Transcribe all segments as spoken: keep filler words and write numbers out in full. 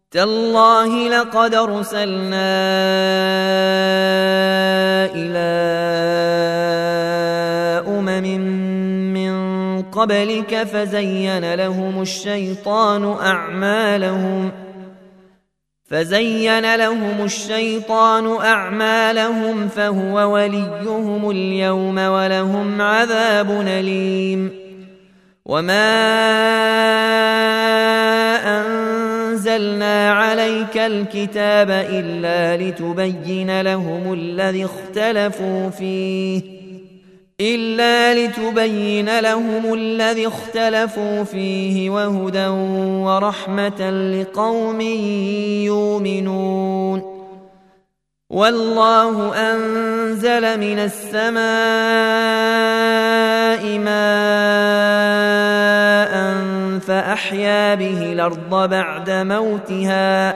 تالله لقد أرسلنا إلى أمم من قبلك فزين لهم الشيطان أعمالهم فزين لهم الشيطان أعمالهم فهو وليهم اليوم ولهم عذاب أليم. وما أنزلنا عليك الكتاب إلا لتبين لهم الذي اختلفوا فيه إلا لتبين لهم الذي اختلفوا فيه وهدى ورحمة لقوم يؤمنون. والله أنزل من السماء ماء فأحيا به الأرض بعد موتها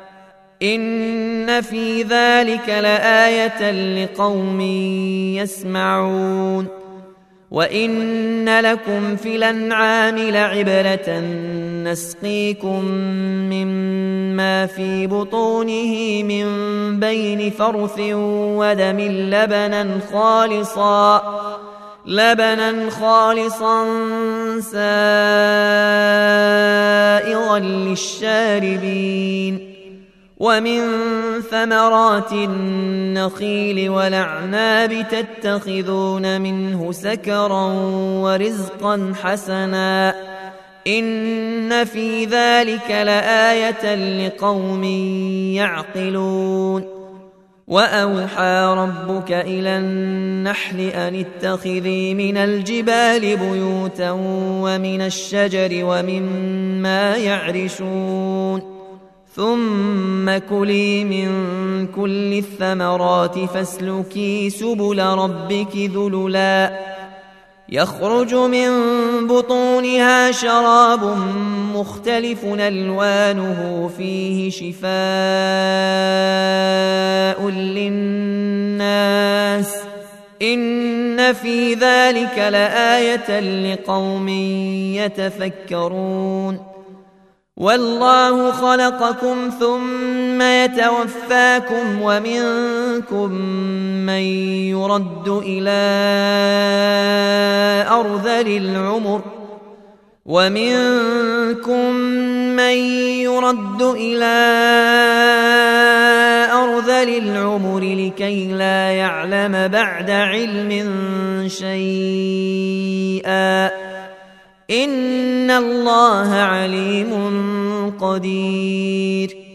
إن في ذلك لآية لقوم يسمعون. وإن لكم في الأنعام لعبرة نسقيكم مما في بطونه من بين فرث ودم لبنا خالصا لبنا خالصا سائغا للشاربين. ومن ثمرات النخيل والأعناب تتخذون منه سكرا ورزقا حسنا إن في ذلك لآية لقوم يعقلون. وأوحى ربك إلى النحل أن اتخذي من الجبال بيوتا ومن الشجر ومما يعرشون ثم كلي من كل الثمرات فاسلكي سبل ربك ذللا يخرج من بطونها شراب مختلف ألوانه فيه شفاء للناس إن في ذلك لآية لقوم يتفكرون. والله خلقكم ثم يتوفاكم ومنكم من يرد إلى أرذل العمر ومنكم من يرد إلى أرذل العمر لكي لا يعلم بعد علم شيئا إن الله عليم قدير.